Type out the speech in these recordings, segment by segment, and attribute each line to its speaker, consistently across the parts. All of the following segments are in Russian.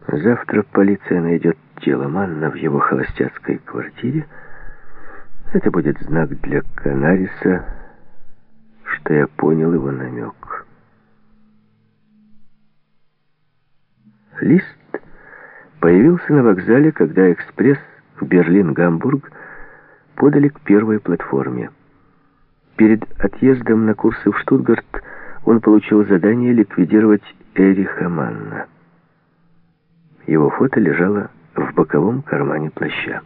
Speaker 1: Завтра полиция найдет тело Манна в его холостяцкой квартире. Это будет знак для Канариса, что я понял его намек. Лист появился на вокзале, когда экспресс Берлин-Гамбург подали к первой платформе. Перед отъездом на курсы в Штутгарт он получил задание ликвидировать Эриха Манна. Его фото лежало в боковом кармане плаща.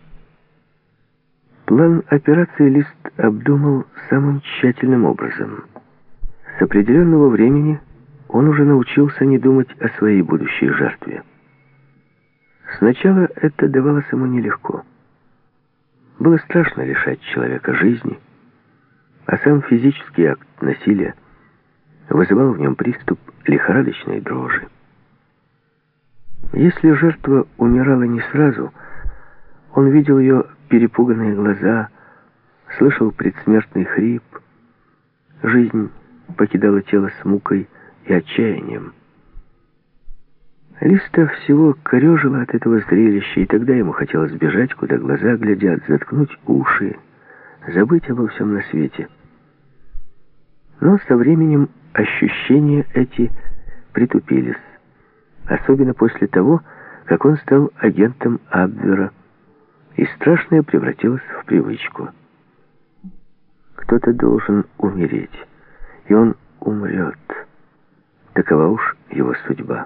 Speaker 1: План операции Лист обдумал самым тщательным образом. С определенного времени он уже научился не думать о своей будущей жертве. Сначала это давалось ему нелегко. Было страшно лишать человека жизни, а сам физический акт насилия вызывал в нем приступ лихорадочной дрожи. Если жертва умирала не сразу, он видел ее перепуганные глаза, слышал предсмертный хрип. Жизнь покидала тело с мукой и отчаянием. Листа всего корежило от этого зрелища, и тогда ему хотелось бежать, куда глаза глядят, заткнуть уши, забыть обо всем на свете. Но со временем ощущения эти притупились, особенно после того, как он стал агентом Абвера, и страшное превратилось в привычку. Кто-то должен умереть, и он умрет. Такова уж его судьба.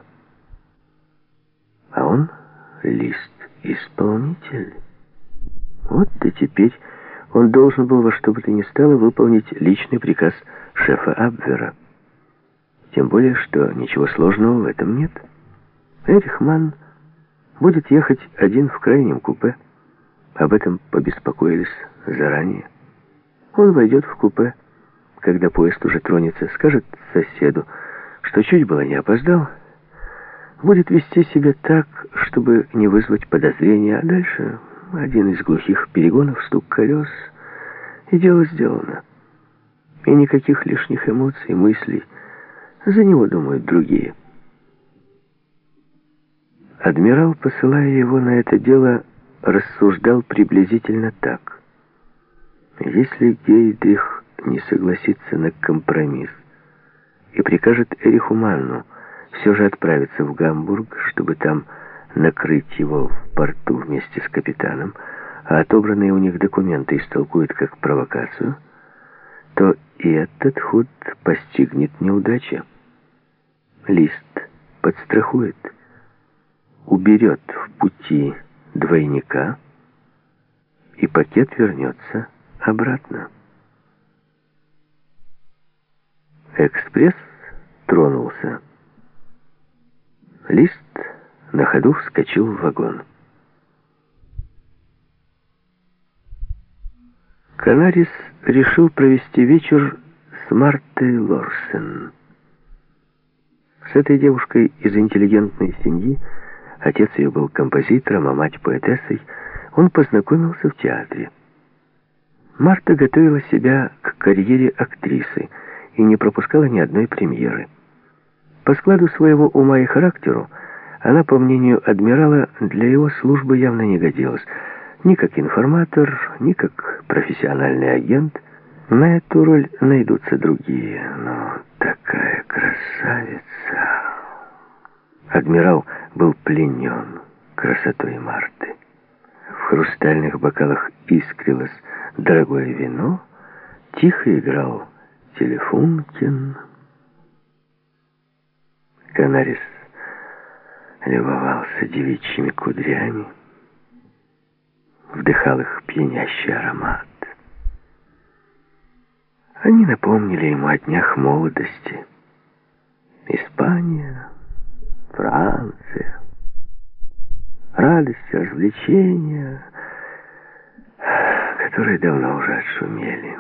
Speaker 1: А он — Лист, исполнитель. Вот и теперь он должен был во что бы то ни стало выполнить личный приказ шефа Абвера. Тем более, что ничего сложного в этом нет. Эрих Манн будет ехать один в крайнем купе. Об этом побеспокоились заранее. Он войдет в купе, когда поезд уже тронется, скажет соседу, что чуть было не опоздал, будет вести себя так, чтобы не вызвать подозрения, а дальше один из глухих перегонов, стук колес, и дело сделано. И никаких лишних эмоций, мыслей. За него думают другие. Адмирал, посылая его на это дело, рассуждал приблизительно так. Если Гейдрих не согласится на компромисс и прикажет Эриху Манну все же отправиться в Гамбург, чтобы там накрыть его в порту вместе с капитаном, а отобранные у них документы истолкуют как провокацию, то и этот ход постигнет неудача. Лист подстрахует, уберет в пути двойника, и пакет вернется обратно. Экспресс тронулся. Лист на ходу вскочил в вагон. Канарис решил провести вечер с Мартой Лорсен. С этой девушкой из интеллигентной семьи, отец ее был композитором, а мать поэтессой, он познакомился в театре. Марта готовила себя к карьере актрисы и не пропускала ни одной премьеры. По складу своего ума и характеру она, по мнению адмирала, для его службы явно не годилась. Ни как информатор, ни как профессиональный агент. На эту роль найдутся другие, но такая красавица. Адмирал был пленен красотой Марты. В хрустальных бокалах искрилось дорогое вино, тихо играл телефункин. Канарис любовался девичьими кудрями, вдыхал их пьянящий аромат. Они напомнили ему о днях молодости. Испания, Франция, радость, развлечения, которые давно уже отшумели.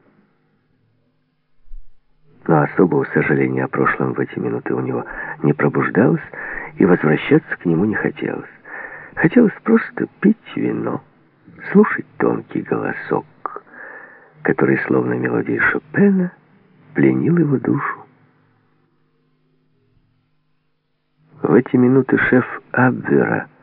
Speaker 1: Но особого сожаления о прошлом в эти минуты у него не пробуждалось, и возвращаться к нему не хотелось. Хотелось просто пить вино, слушать тонкий голосок, который, словно мелодия Шопена, пленил его душу. В эти минуты шеф Абвера